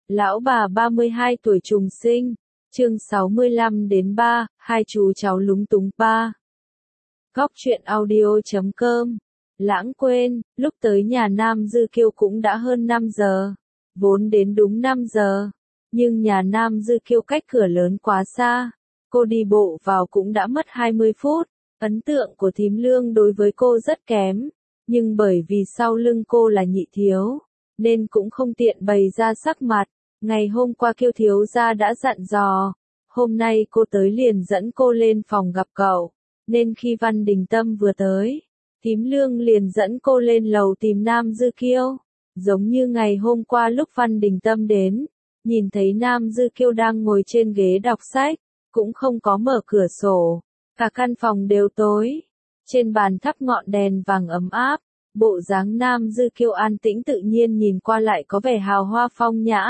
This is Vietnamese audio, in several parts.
Lão bà 32 tuổi trùng sinh, chương 65 đến 3, hai chú cháu lúng túng 3. Góc truyện audio.com. Lãng quên, lúc tới nhà Nam Dư Kiêu cũng đã hơn 5 giờ. Vốn đến đúng 5 giờ. Nhưng nhà Nam Dư Kiêu cách cửa lớn quá xa. Cô đi bộ vào cũng đã mất 20 phút. Ấn tượng của thím Lương đối với cô rất kém. Nhưng bởi vì sau lưng cô là nhị thiếu, nên cũng không tiện bày ra sắc mặt. Ngày hôm qua Kiêu thiếu gia đã dặn dò. Hôm nay cô tới liền dẫn cô lên phòng gặp cậu. Nên khi Văn Đình Tâm vừa tới, thím Lương liền dẫn cô lên lầu tìm Nam Dư Kiêu. Giống như ngày hôm qua lúc Văn Đình Tâm đến, nhìn thấy Nam Dư Kiêu đang ngồi trên ghế đọc sách, cũng không có mở cửa sổ. Cả căn phòng đều tối. Trên bàn thắp ngọn đèn vàng ấm áp, bộ dáng Nam Dư Kiêu an tĩnh tự nhiên nhìn qua lại có vẻ hào hoa phong nhã.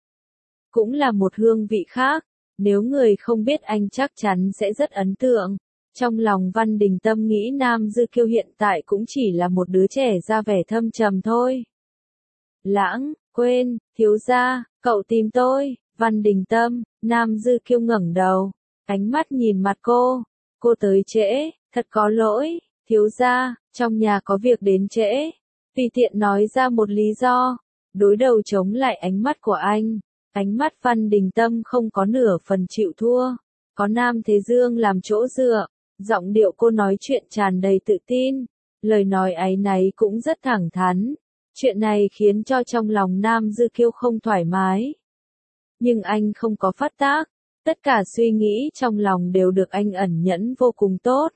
Cũng là một hương vị khác, nếu người không biết anh chắc chắn sẽ rất ấn tượng. Trong lòng Văn Đình Tâm nghĩ Nam Dư Kiêu hiện tại cũng chỉ là một đứa trẻ ra vẻ thâm trầm thôi. Lãng, quên, thiếu gia, cậu tìm tôi. Văn Đình Tâm, Nam Dư Kiêu ngẩng đầu, ánh mắt nhìn mặt cô tới trễ, thật có lỗi, thiếu gia, trong nhà có việc đến trễ. Tùy tiện nói ra một lý do, đối đầu chống lại ánh mắt của anh. Ánh mắt Văn Đình Tâm không có nửa phần chịu thua, có Nam Thế Dương làm chỗ dựa, giọng điệu cô nói chuyện tràn đầy tự tin, lời nói áy náy cũng rất thẳng thắn. Chuyện này khiến cho trong lòng Nam Dư Kiêu không thoải mái. Nhưng anh không có phát tác, tất cả suy nghĩ trong lòng đều được anh ẩn nhẫn vô cùng tốt.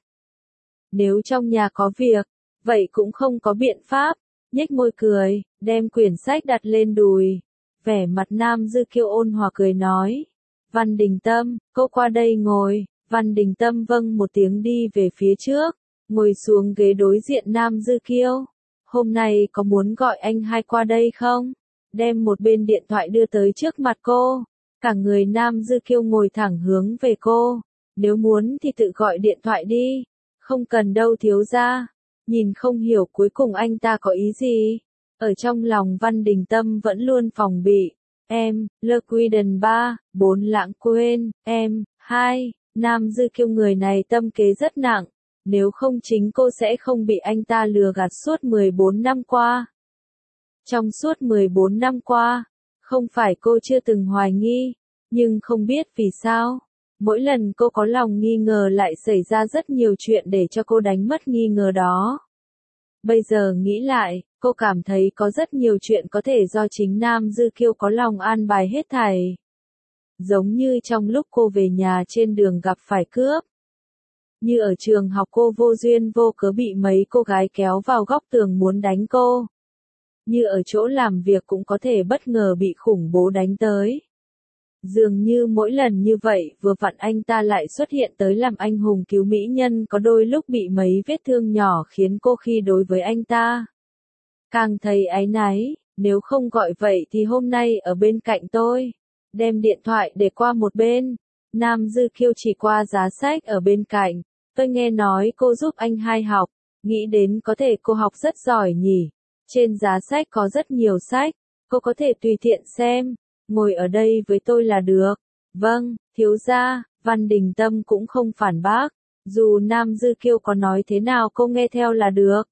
Nếu trong nhà có việc, vậy cũng không có biện pháp, nhếch môi cười, đem quyển sách đặt lên đùi. Vẻ mặt Nam Dư Kiêu ôn hòa cười nói, Văn Đình Tâm, cô qua đây ngồi. Văn Đình Tâm vâng một tiếng đi về phía trước, ngồi xuống ghế đối diện Nam Dư Kiêu. Hôm nay có muốn gọi anh hai qua đây không? Đem một bên điện thoại đưa tới trước mặt cô. Cả người Nam Dư Kiêu ngồi thẳng hướng về cô. Nếu muốn thì tự gọi điện thoại đi. Không cần đâu thiếu gia. Nhìn không hiểu cuối cùng anh ta có ý gì. Ở trong lòng Văn Đình Tâm vẫn luôn phòng bị. Em, Le Quiden 3, 4 Lãng quên, em, 2, Nam Dư Kiêu người này tâm kế rất nặng. Nếu không chính cô sẽ không bị anh ta lừa gạt suốt 14 năm qua. Trong suốt 14 năm qua, không phải cô chưa từng hoài nghi, nhưng không biết vì sao. Mỗi lần cô có lòng nghi ngờ lại xảy ra rất nhiều chuyện để cho cô đánh mất nghi ngờ đó. Bây giờ nghĩ lại, cô cảm thấy có rất nhiều chuyện có thể do chính Nam Dư Kiêu có lòng an bài hết thảy. Giống như trong lúc cô về nhà trên đường gặp phải cướp. Như ở trường học cô vô duyên vô cớ bị mấy cô gái kéo vào góc tường muốn đánh cô. Như ở chỗ làm việc cũng có thể bất ngờ bị khủng bố đánh tới. Dường như mỗi lần như vậy vừa vặn anh ta lại xuất hiện tới làm anh hùng cứu mỹ nhân, có đôi lúc bị mấy vết thương nhỏ khiến cô khi đối với anh ta càng thấy áy náy. Nếu không gọi vậy thì hôm nay ở bên cạnh tôi. Đem điện thoại để qua một bên. Nam Dư Kiêu chỉ qua giá sách ở bên cạnh. Tôi nghe nói cô giúp anh hai học. Nghĩ đến có thể cô học rất giỏi nhỉ. Trên giá sách có rất nhiều sách. Cô có thể tùy tiện xem. Ngồi ở đây với tôi là được. Vâng, thiếu gia. Văn Đình Tâm cũng không phản bác. Dù Nam Dư Kiêu có nói thế nào cô nghe theo là được.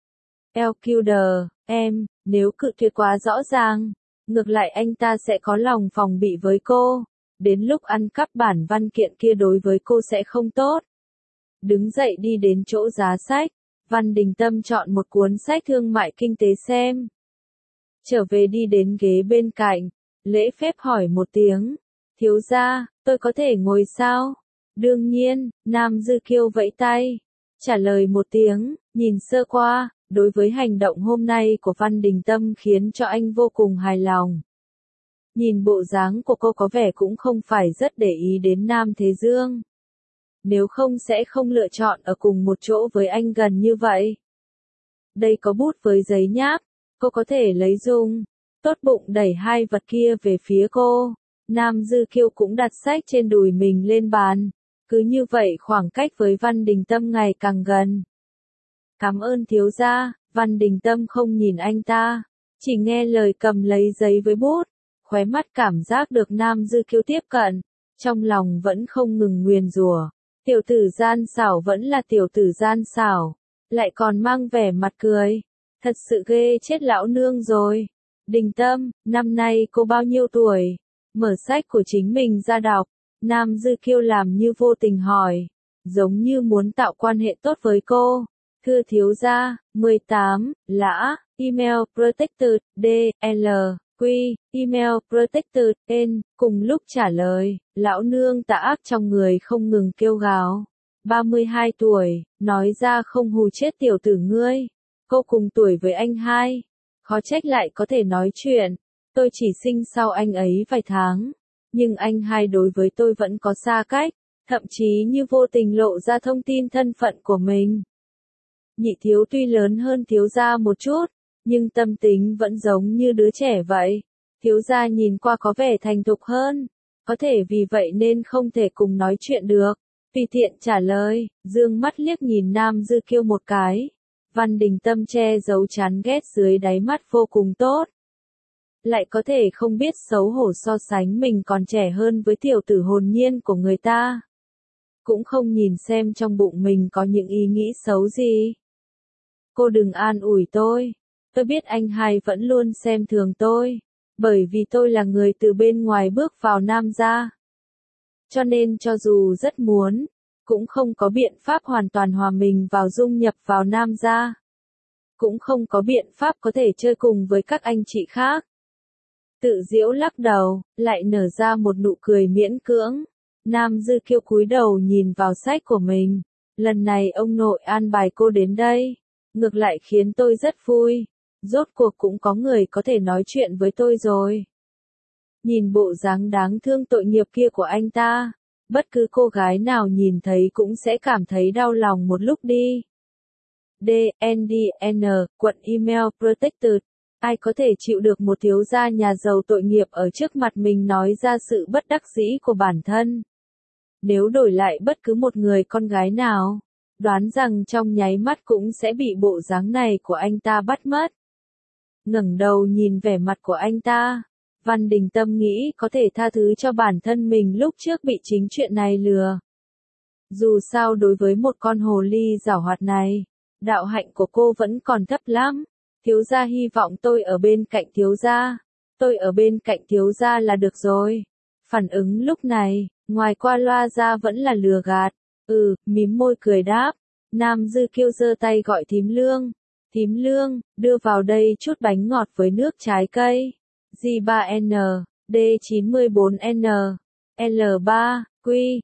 LQD, em, nếu cự tuyệt quá rõ ràng, ngược lại anh ta sẽ có lòng phòng bị với cô. Đến lúc ăn cắp bản văn kiện kia đối với cô sẽ không tốt. Đứng dậy đi đến chỗ giá sách, Văn Đình Tâm chọn một cuốn sách thương mại kinh tế xem. Trở về đi đến ghế bên cạnh, lễ phép hỏi một tiếng, thiếu gia, tôi có thể ngồi sao? Đương nhiên, Nam Dư Kiêu vẫy tay, trả lời một tiếng, nhìn sơ qua, đối với hành động hôm nay của Văn Đình Tâm khiến cho anh vô cùng hài lòng. Nhìn bộ dáng của cô có vẻ cũng không phải rất để ý đến Nam Thế Dương. Nếu không sẽ không lựa chọn ở cùng một chỗ với anh gần như vậy. Đây có bút với giấy nháp, cô có thể lấy dùng. Tốt bụng đẩy hai vật kia về phía cô. Nam Dư Kiêu cũng đặt sách trên đùi mình lên bàn. Cứ như vậy khoảng cách với Văn Đình Tâm ngày càng gần. Cảm ơn thiếu gia. Văn Đình Tâm không nhìn anh ta, chỉ nghe lời cầm lấy giấy với bút. khóe mắt cảm giác được Nam Dư Kiêu tiếp cận, trong lòng vẫn không ngừng nguyền rủa. Tiểu tử gian xảo vẫn là tiểu tử gian xảo, lại còn mang vẻ mặt cười. Thật sự ghê chết lão nương rồi. Đình Tâm, năm nay cô bao nhiêu tuổi? Mở sách của chính mình ra đọc. Nam Dư Kiêu làm như vô tình hỏi, giống như muốn tạo quan hệ tốt với cô. Thưa thiếu gia, 18, lã, email protected, D, L, Q, email protected, N, cùng lúc trả lời, lão nương tà ác trong người không ngừng kêu gào. 32 tuổi, nói ra không hù chết tiểu tử ngươi. Cô cùng tuổi với anh hai, khó trách lại có thể nói chuyện. Tôi chỉ sinh sau anh ấy vài tháng, nhưng anh hai đối với tôi vẫn có xa cách, thậm chí như vô tình lộ ra thông tin thân phận của mình. Nhị thiếu tuy lớn hơn thiếu gia một chút, nhưng tâm tính vẫn giống như đứa trẻ vậy. Thiếu gia nhìn qua có vẻ thành thục hơn, có thể vì vậy nên không thể cùng nói chuyện được. Tùy tiện trả lời, dương mắt liếc nhìn Nam Dư Kiêu một cái. Văn Đình Tâm che giấu chán ghét dưới đáy mắt vô cùng tốt. Lại có thể không biết xấu hổ so sánh mình còn trẻ hơn với tiểu tử hồn nhiên của người ta. Cũng không nhìn xem trong bụng mình có những ý nghĩ xấu gì. Cô đừng an ủi tôi biết anh hai vẫn luôn xem thường tôi, bởi vì tôi là người từ bên ngoài bước vào Nam gia. Cho nên cho dù rất muốn, cũng không có biện pháp hoàn toàn hòa mình vào dung nhập vào Nam gia. Cũng không có biện pháp có thể chơi cùng với các anh chị khác. Tự giễu lắc đầu, lại nở ra một nụ cười miễn cưỡng. Nam Dư Kiêu cúi đầu nhìn vào sách của mình. Lần này ông nội an bài cô đến đây, ngược lại khiến tôi rất vui. Rốt cuộc cũng có người có thể nói chuyện với tôi rồi. Nhìn bộ dáng đáng thương tội nghiệp kia của anh ta, bất cứ cô gái nào nhìn thấy cũng sẽ cảm thấy đau lòng một lúc đi. D, N, D, N, quận email protected. Ai có thể chịu được một thiếu gia nhà giàu tội nghiệp ở trước mặt mình nói ra sự bất đắc dĩ của bản thân. Nếu đổi lại bất cứ một người con gái nào, đoán rằng trong nháy mắt cũng sẽ bị bộ dáng này của anh ta bắt mất. Ngẩng đầu nhìn vẻ mặt của anh ta, Văn Đình Tâm nghĩ có thể tha thứ cho bản thân mình lúc trước bị chính chuyện này lừa. Dù sao đối với một con hồ ly giảo hoạt này, đạo hạnh của cô vẫn còn thấp lắm. Thiếu gia hy vọng tôi ở bên cạnh thiếu gia. Tôi ở bên cạnh thiếu gia là được rồi. Phản ứng lúc này, ngoài qua loa ra vẫn là lừa gạt. Mím môi cười đáp. Nam Dư Kiêu giơ tay gọi Thím Lương. Thím Lương, đưa vào đây chút bánh ngọt với nước trái cây. J3N, D94N, L3, Q,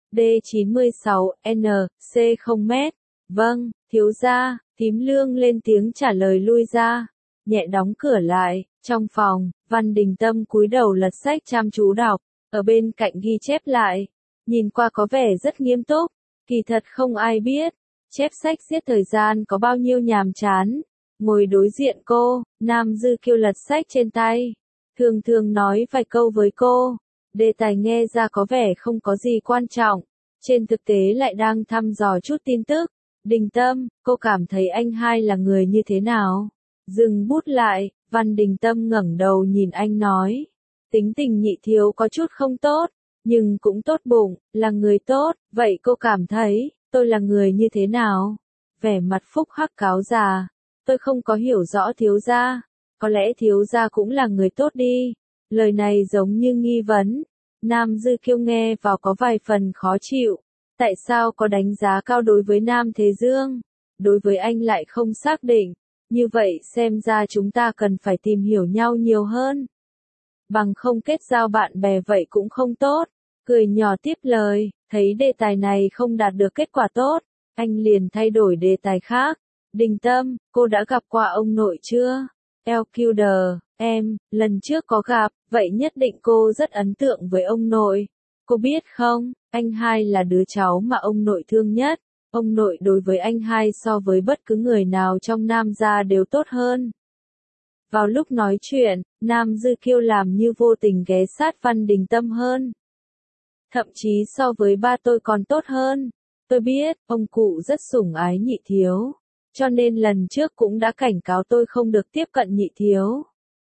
D96N, C0M. Vâng, thiếu gia. Thím Lương lên tiếng trả lời lui ra, nhẹ đóng cửa lại. Trong phòng, Văn Đình Tâm cúi đầu lật sách chăm chú đọc, ở bên cạnh ghi chép lại, nhìn qua có vẻ rất nghiêm túc, kỳ thật không ai biết, chép sách giết thời gian có bao nhiêu nhàm chán. Ngồi đối diện cô, Nam Dư Kiêu lật sách trên tay, thường thường nói vài câu với cô, đề tài nghe ra có vẻ không có gì quan trọng, trên thực tế lại đang thăm dò chút tin tức. Đình Tâm, cô cảm thấy anh hai là người như thế nào? Dừng bút lại, Văn Đình Tâm ngẩng đầu nhìn anh nói. Tính tình nhị thiếu có chút không tốt, nhưng cũng tốt bụng, là người tốt. Vậy cô cảm thấy, tôi là người như thế nào? Vẻ mặt phúc hắc cáo già. Tôi không có hiểu rõ thiếu gia. Có lẽ thiếu gia cũng là người tốt đi. Lời này giống như nghi vấn. Nam Dư Kiêu nghe vào có vài phần khó chịu. Tại sao có đánh giá cao đối với Nam Thế Dương? Đối với anh lại không xác định. Như vậy xem ra chúng ta cần phải tìm hiểu nhau nhiều hơn. Bằng không kết giao bạn bè vậy cũng không tốt. Cười nhỏ tiếp lời, thấy đề tài này không đạt được kết quả tốt, anh liền thay đổi đề tài khác. Đình Tâm, cô đã gặp qua ông nội chưa? LQD, em, lần trước có gặp, vậy nhất định cô rất ấn tượng với ông nội. Cô biết không, anh hai là đứa cháu mà ông nội thương nhất. Ông nội đối với anh hai so với bất cứ người nào trong Nam gia đều tốt hơn. Vào lúc nói chuyện, Nam Dư Kiêu làm như vô tình ghé sát Văn Đình Tâm hơn. Thậm chí so với ba tôi còn tốt hơn. Tôi biết, ông cụ rất sủng ái nhị thiếu. Cho nên lần trước cũng đã cảnh cáo tôi không được tiếp cận nhị thiếu.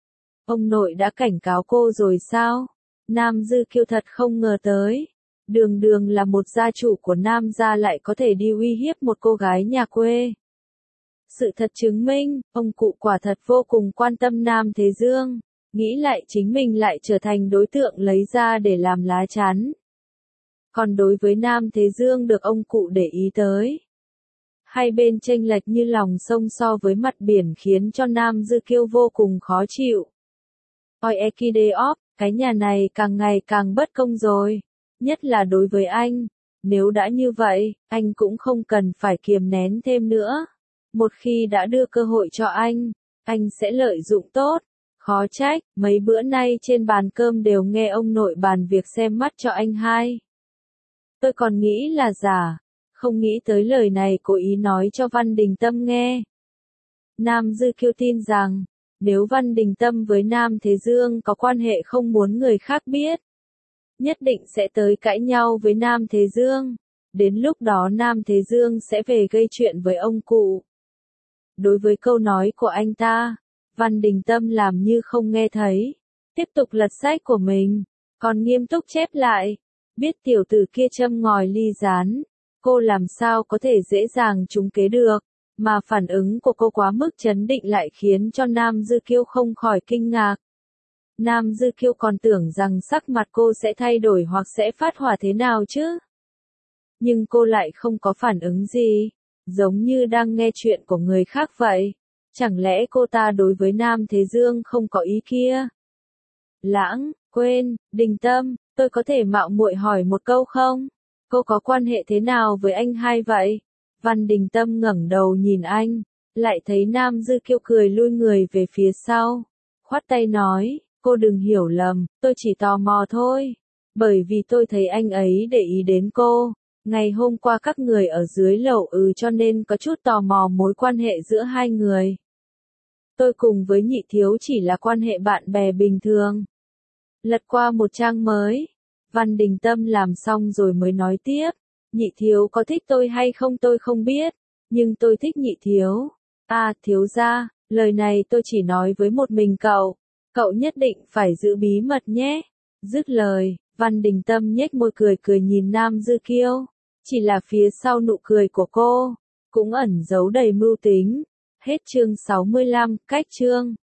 Ông nội đã cảnh cáo cô rồi sao? Nam Dư Kiêu thật không ngờ tới. Đường đường là một gia chủ của Nam gia lại có thể đi uy hiếp một cô gái nhà quê. Sự thật chứng minh, ông cụ quả thật vô cùng quan tâm Nam Thế Dương. Nghĩ lại chính mình lại trở thành đối tượng lấy ra để làm lá chắn. Còn đối với Nam Thế Dương được ông cụ để ý tới. Hai bên chênh lệch như lòng sông so với mặt biển khiến cho Nam Dư Kiêu vô cùng khó chịu. Oi Ekideop, cái nhà này càng ngày càng bất công rồi. Nhất là đối với anh. Nếu đã như vậy, anh cũng không cần phải kiềm nén thêm nữa. Một khi đã đưa cơ hội cho anh sẽ lợi dụng tốt. Khó trách, mấy bữa nay trên bàn cơm đều nghe ông nội bàn việc xem mắt cho anh hai. Tôi còn nghĩ là giả, không nghĩ tới lời này cố ý nói cho Văn Đình Tâm nghe. Nam Dư Kiêu tin rằng, nếu Văn Đình Tâm với Nam Thế Dương có quan hệ không muốn người khác biết, nhất định sẽ tới cãi nhau với Nam Thế Dương. Đến lúc đó Nam Thế Dương sẽ về gây chuyện với ông cụ. Đối với câu nói của anh ta, Văn Đình Tâm làm như không nghe thấy. Tiếp tục lật sách của mình, còn nghiêm túc chép lại. Biết tiểu tử kia châm ngòi ly gián, cô làm sao có thể dễ dàng trúng kế được, mà phản ứng của cô quá mức chấn định lại khiến cho Nam Dư Kiêu không khỏi kinh ngạc. Nam Dư Kiêu còn tưởng rằng sắc mặt cô sẽ thay đổi hoặc sẽ phát hỏa thế nào chứ. Nhưng cô lại không có phản ứng gì, giống như đang nghe chuyện của người khác vậy. Chẳng lẽ cô ta đối với Nam Thế Dương không có ý kia? Lãng, quên, Đình Tâm, tôi có thể mạo muội hỏi một câu không? Cô có quan hệ thế nào với anh hai vậy? Văn Đình Tâm ngẩng đầu nhìn anh, lại thấy Nam Dư Kiêu cười lui người về phía sau. Khoát tay nói, cô đừng hiểu lầm, tôi chỉ tò mò thôi. Bởi vì tôi thấy anh ấy để ý đến cô. Ngày hôm qua các người ở dưới lầu cho nên có chút tò mò mối quan hệ giữa hai người. Tôi cùng với nhị thiếu chỉ là quan hệ bạn bè bình thường. Lật qua một trang mới. Văn Đình Tâm làm xong rồi mới nói tiếp. Nhị thiếu có thích tôi hay không tôi không biết. Nhưng tôi thích nhị thiếu. À, thiếu gia, lời này tôi chỉ nói với một mình cậu. Cậu nhất định phải giữ bí mật nhé. Dứt lời, Văn Đình Tâm nhếch môi cười cười nhìn Nam Dư Kiêu. Chỉ là phía sau nụ cười của cô, cũng ẩn giấu đầy mưu tính. Hết chương 65, cách chương.